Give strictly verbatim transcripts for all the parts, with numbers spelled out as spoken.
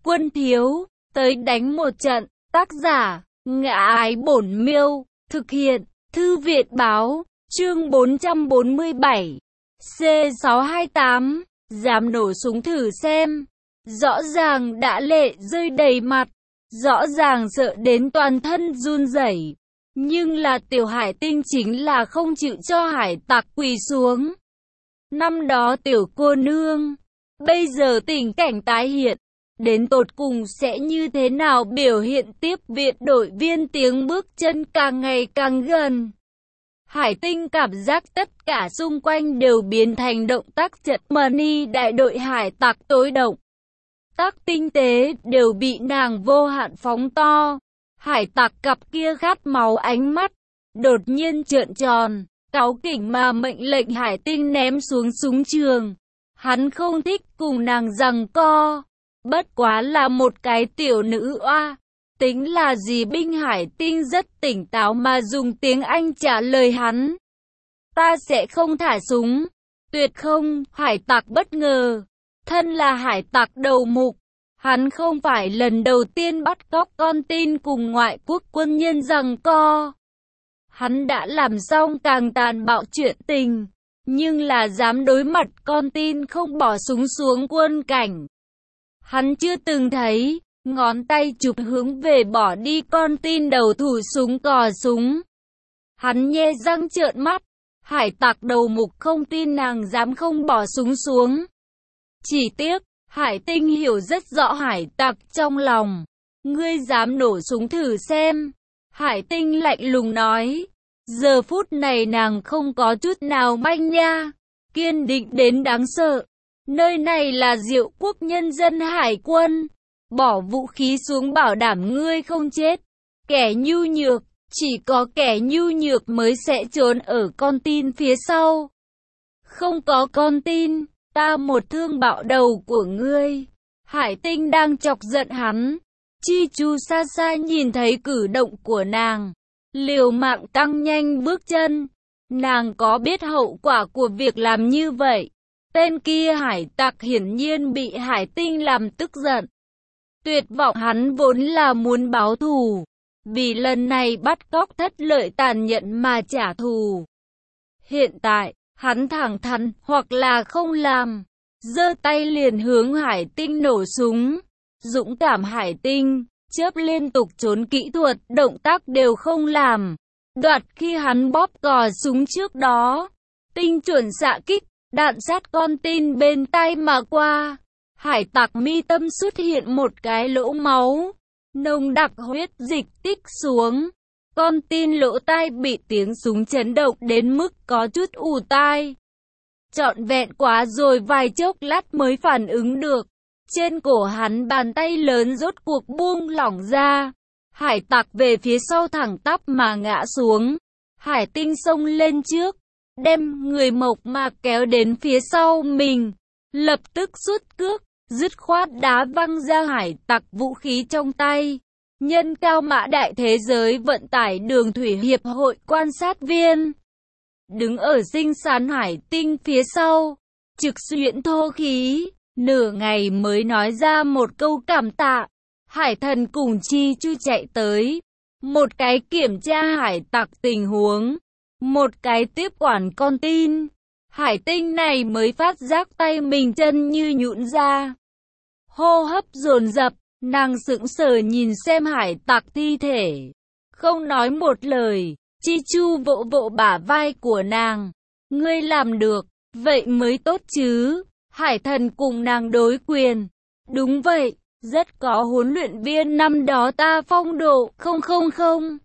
quân thiếu, tới đánh một trận. Tác giả, Ngã Ái Bổn Miêu, thực hiện, Thư viện báo, chương bốn trăm bốn mươi bảy, C sáu hai tám, dám nổ súng thử xem. Rõ ràng đã lệ rơi đầy mặt, rõ ràng sợ đến toàn thân run rẩy. Nhưng là Tiểu Hải Tinh chính là không chịu cho hải tặc quỳ xuống. Năm đó tiểu cô nương, bây giờ tình cảnh tái hiện, đến tột cùng sẽ như thế nào biểu hiện tiếp? Viện đội viên tiếng bước chân càng ngày càng gần. Hải Tinh cảm giác tất cả xung quanh đều biến thành động tác trận money đại đội hải tặc tối động. Tác tinh tế đều bị nàng vô hạn phóng to. Hải tặc cặp kia khát máu ánh mắt, đột nhiên trợn tròn, cáu kỉnh mà mệnh lệnh Hải Tinh ném xuống súng trường. Hắn không thích cùng nàng giằng co, bất quá là một cái tiểu nữ oa. Tính là gì? Binh Hải Tinh rất tỉnh táo mà dùng tiếng Anh trả lời hắn. Ta sẽ không thả súng. Tuyệt không. Hải tặc bất ngờ. Thân là hải tặc đầu mục, hắn không phải lần đầu tiên bắt cóc con tin cùng ngoại quốc quân nhân giằng co. Hắn đã làm xong càng tàn bạo chuyện tình, nhưng là dám đối mặt con tin không bỏ súng xuống quân cảnh. Hắn chưa từng thấy, ngón tay chụp hướng về bỏ đi con tin đầu thủ súng cò súng. Hắn nhe răng trợn mắt, hải tặc đầu mục không tin nàng dám không bỏ súng xuống. Chỉ tiếc, Hải Tinh hiểu rất rõ hải tặc trong lòng. Ngươi dám nổ súng thử xem. Hải Tinh lạnh lùng nói. Giờ phút này nàng không có chút nào manh nha, kiên định đến đáng sợ. Nơi này là Diệu Quốc Nhân dân hải quân. Bỏ vũ khí xuống bảo đảm ngươi không chết. Kẻ nhu nhược, chỉ có kẻ nhu nhược mới sẽ trốn ở con tin phía sau. Không có con tin, ta một thương bạo đầu của ngươi. Hải Tinh đang chọc giận hắn. Chi Chu xa xa nhìn thấy cử động của nàng, liều mạng tăng nhanh bước chân. Nàng có biết hậu quả của việc làm như vậy. Tên kia hải tặc hiển nhiên bị Hải Tinh làm tức giận. Tuyệt vọng, hắn vốn là muốn báo thù, vì lần này bắt cóc thất lợi tàn nhẫn mà trả thù. Hiện tại, hắn thẳng thắn hoặc là không làm, giơ tay liền hướng Hải Tinh nổ súng. Dũng cảm Hải Tinh, chớp liên tục trốn kỹ thuật, động tác đều không làm. Đoạt khi hắn bóp cò súng trước đó, tinh chuẩn xạ kích, đạn sát con tin bên tay mà qua. Hải tặc mi tâm xuất hiện một cái lỗ máu, nồng đặc huyết dịch tích xuống. Con tin lỗ tai bị tiếng súng chấn động đến mức có chút ù tai. Trọn vẹn quá rồi vài chốc lát mới phản ứng được. Trên cổ hắn bàn tay lớn rốt cuộc buông lỏng ra. Hải tặc về phía sau thẳng tắp mà ngã xuống. Hải Tinh xông lên trước, đem người mộc mạc kéo đến phía sau mình. Lập tức rút cước, dứt khoát đá văng ra hải tặc vũ khí trong tay. Nhân cao mã đại thế giới vận tải đường thủy hiệp hội quan sát viên, đứng ở Dinh Sán Hải Tinh phía sau, trực xuyễn thô khí, nửa ngày mới nói ra một câu cảm tạ. Hải Thần cùng Chi Chu chạy tới, một cái kiểm tra hải tặc tình huống, một cái tiếp quản con tin. Hải Tinh này mới phát giác tay mình chân như nhũn ra, hô hấp dồn dập. Nàng sững sờ nhìn xem hải tặc thi thể, không nói một lời. Chi Chu vỗ vỗ bả vai của nàng. Ngươi làm được, vậy mới tốt chứ. Hải Thần cùng nàng đối quyền. Đúng vậy, rất có huấn luyện viên năm đó ta phong độ. Không không không.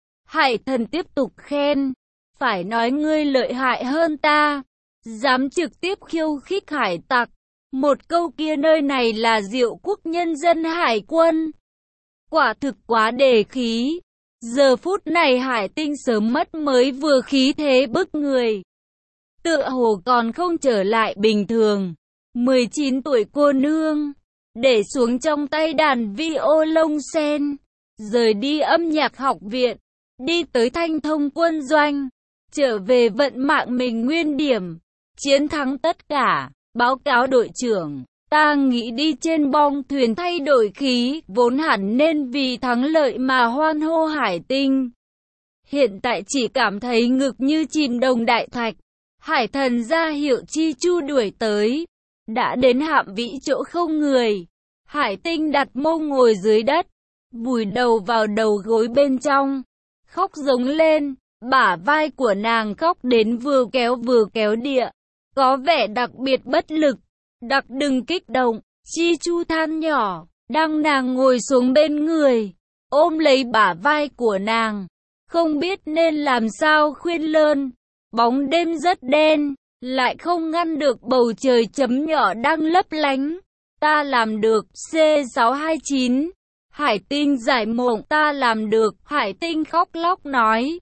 Hải Thần tiếp tục khen. Phải nói ngươi lợi hại hơn ta, dám trực tiếp khiêu khích hải tặc. Một câu kia nơi này là Diệu Quốc Nhân dân hải quân. Quả thực quá đề khí. Giờ phút này Hải Tinh sớm mất mới vừa khí thế bức người, tựa hồ còn không trở lại bình thường. mười chín tuổi cô nương, để xuống trong tay đàn vi ô lông sen, rời đi âm nhạc học viện, đi tới Thanh Thông quân doanh, trở về vận mạng mình nguyên điểm, chiến thắng tất cả. Báo cáo đội trưởng, Ta nghĩ đi trên bong thuyền thay đổi khí, vốn hẳn nên vì thắng lợi mà hoan hô Hải Tinh. Hiện tại chỉ cảm thấy ngực như chìm đồng đại thạch. Hải Thần ra hiệu Chi Chu đuổi tới. Đã đến hạm vĩ chỗ không người. Hải Tinh đặt mông ngồi dưới đất, vùi đầu vào đầu gối bên trong, khóc giống lên. Bả vai của nàng khóc đến vừa kéo vừa kéo địa, có vẻ đặc biệt bất lực. Đặc đừng kích động, Chi Chu than nhỏ, đang nàng ngồi xuống bên người, ôm lấy bả vai của nàng, không biết nên làm sao khuyên lơn. Bóng đêm rất đen, lại không ngăn được bầu trời chấm nhỏ đang lấp lánh. Ta làm được, C sáu hai chín. Hải Tinh giải mộng, ta làm được, Hải Tinh khóc lóc nói.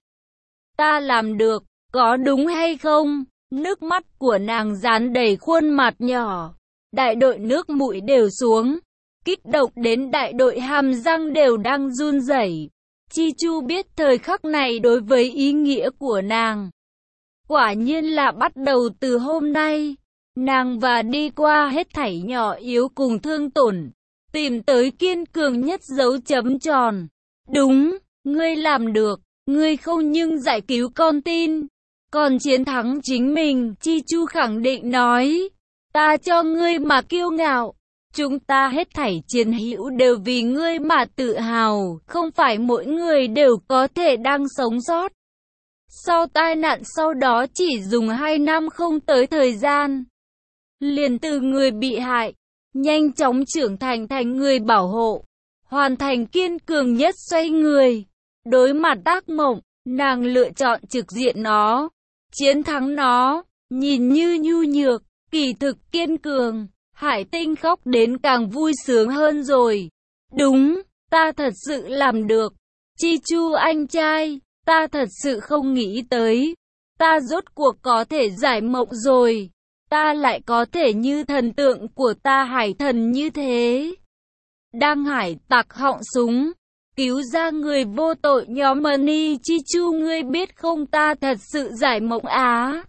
Ta làm được, có đúng hay không? Nước mắt của nàng dán đầy khuôn mặt nhỏ. Đại đội nước mũi đều xuống, kích động đến đại đội hàm răng đều đang run rẩy. Chi Chu biết thời khắc này đối với ý nghĩa của nàng. Quả nhiên là bắt đầu từ hôm nay, nàng và đi qua hết thảy nhỏ yếu cùng thương tổn, tìm tới kiên cường nhất dấu chấm tròn. Đúng, ngươi làm được, ngươi không nhưng giải cứu con tin, còn chiến thắng chính mình, Chi Chu khẳng định nói. Ta cho ngươi mà kiêu ngạo, chúng ta hết thảy chiến hữu đều vì ngươi mà tự hào, không phải mỗi người đều có thể đang sống sót. Sau tai nạn sau đó chỉ dùng hai năm không tới thời gian, liền từ người bị hại, nhanh chóng trưởng thành thành người bảo hộ, hoàn thành kiên cường nhất xoay người. Đối mặt ác mộng, nàng lựa chọn trực diện nó, chiến thắng nó, nhìn như nhu nhược, kỳ thực kiên cường. Hải Tinh khóc đến càng vui sướng hơn rồi. Đúng, ta thật sự làm được. Chi Chu anh trai, ta thật sự không nghĩ tới. Ta rốt cuộc có thể giải mộng rồi. Ta lại có thể như thần tượng của ta hải thần như thế. Đang hải tặc họng súng, cứu ra người vô tội nhóm Money. Chi Chu ngươi biết không, ta thật sự giải mộng á.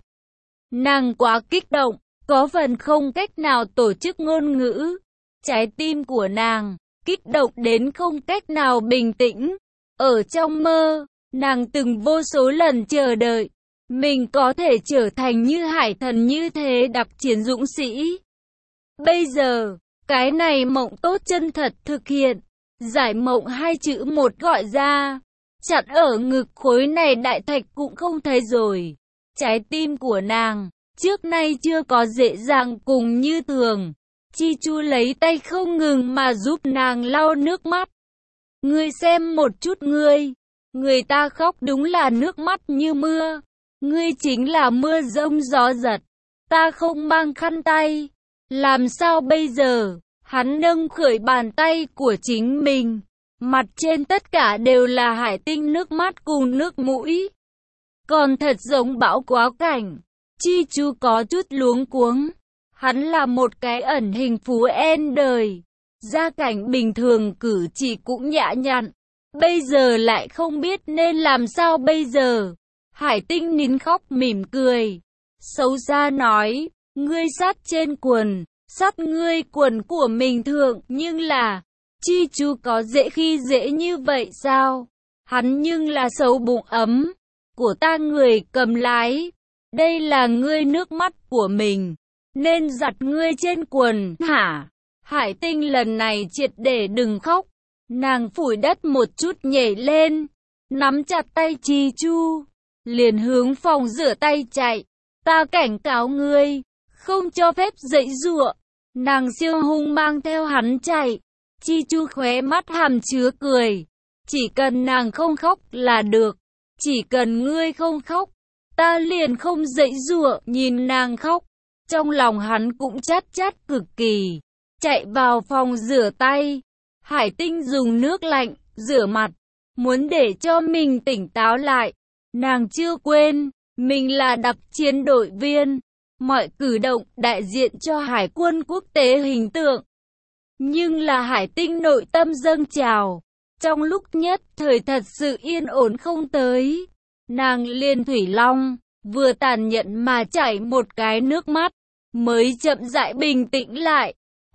Nàng quá kích động, có phần không cách nào tổ chức ngôn ngữ. Trái tim của nàng kích động đến không cách nào bình tĩnh. Ở trong mơ, nàng từng vô số lần chờ đợi mình có thể trở thành như hải thần như thế đặc chiến dũng sĩ. Bây giờ, cái này mộng tốt chân thật thực hiện. Giải mộng hai chữ một gọi ra, chặn ở ngực khối này đại thạch cũng không thấy rồi. Trái tim của nàng trước nay chưa có dễ dàng cùng như thường. Chi Chu lấy tay không ngừng mà giúp nàng lau nước mắt. Ngươi xem một chút ngươi, người ta khóc đúng là nước mắt như mưa. Ngươi chính là mưa rông gió giật. Ta không mang khăn tay, làm sao bây giờ? Hắn nâng khởi bàn tay của chính mình, mặt trên tất cả đều là Hải Tinh nước mắt cùng nước mũi. Còn thật giống bão quá cảnh. Chi Chu có chút luống cuống. Hắn là một cái ẩn hình phú en đời, gia cảnh bình thường, cử chỉ cũng nhã nhặn. Bây giờ lại không biết nên làm sao bây giờ. Hải Tinh nín khóc mỉm cười, xấu xa nói, ngươi sát trên quần, sát ngươi quần của mình thượng, nhưng là, Chi Chu có dễ khi dễ như vậy sao? Hắn nhưng là xấu bụng ấm của ta người cầm lái. Đây là ngươi nước mắt của mình, nên giặt ngươi trên quần, hả? Hải Tinh lần này triệt để đừng khóc. Nàng phủi đất một chút nhảy lên, nắm chặt tay Chi Chu, liền hướng phòng rửa tay chạy. Ta cảnh cáo ngươi, không cho phép giãy giụa. Nàng siêu hung mang theo hắn chạy. Chi Chu khóe mắt hàm chứa cười. Chỉ cần nàng không khóc là được. Chỉ cần ngươi không khóc, ta liền không giãy giụa. Nhìn nàng khóc, trong lòng hắn cũng chát chát cực kỳ. Chạy vào phòng rửa tay. Hải Tinh dùng nước lạnh rửa mặt, muốn để cho mình tỉnh táo lại. Nàng chưa quên, mình là đặc chiến đội viên, mọi cử động đại diện cho hải quân quốc tế hình tượng. Nhưng là Hải Tinh nội tâm dâng trào, trong lúc nhất thời thật sự yên ổn không tới. Nàng liền thủy long, vừa tàn nhẫn mà chảy một cái nước mắt, mới chậm rãi bình tĩnh lại.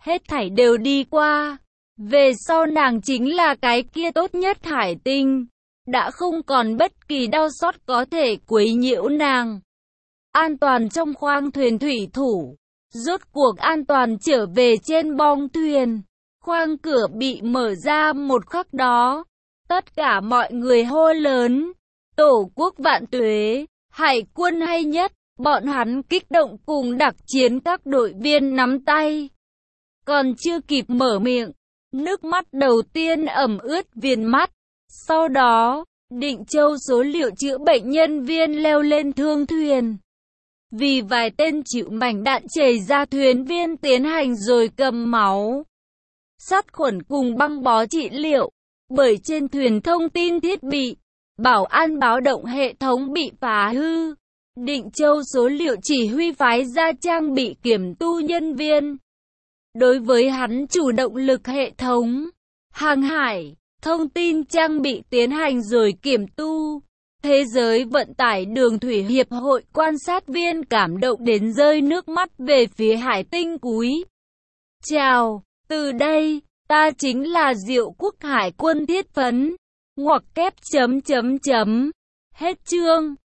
Hết thảy đều đi qua. Về sau nàng chính là cái kia tốt nhất hải tinh. Đã không còn bất kỳ đau xót có thể quấy nhiễu nàng. An toàn trong khoang thuyền thủy thủ. Rốt cuộc an toàn trở về trên bong thuyền. Khoang cửa bị mở ra một khắc đó. Tất cả mọi người hô lớn. Tổ quốc vạn tuế, hải quân hay nhất. Bọn hắn kích động cùng đặc chiến các đội viên nắm tay. Còn chưa kịp mở miệng, nước mắt đầu tiên ẩm ướt viền mắt. Sau đó, Định Châu số liệu chữa bệnh nhân viên leo lên thương thuyền. Vì vài tên chịu mảnh đạn chảy ra thuyền viên tiến hành rồi cầm máu, sát khuẩn cùng băng bó trị liệu. Bởi trên thuyền thông tin thiết bị, bảo an báo động hệ thống bị phá hư. Định Châu số liệu chỉ huy phái ra trang bị kiểm tu nhân viên. Đối với hắn chủ động lực hệ thống, hàng hải, thông tin trang bị tiến hành rồi kiểm tu. Thế giới vận tải đường thủy hiệp hội quan sát viên cảm động đến rơi nước mắt về phía hải tinh cúi chào. Từ đây, ta chính là Diệu Quốc Hải quân thiết phấn. Ngoặc kép chấm chấm chấm. Hết chương.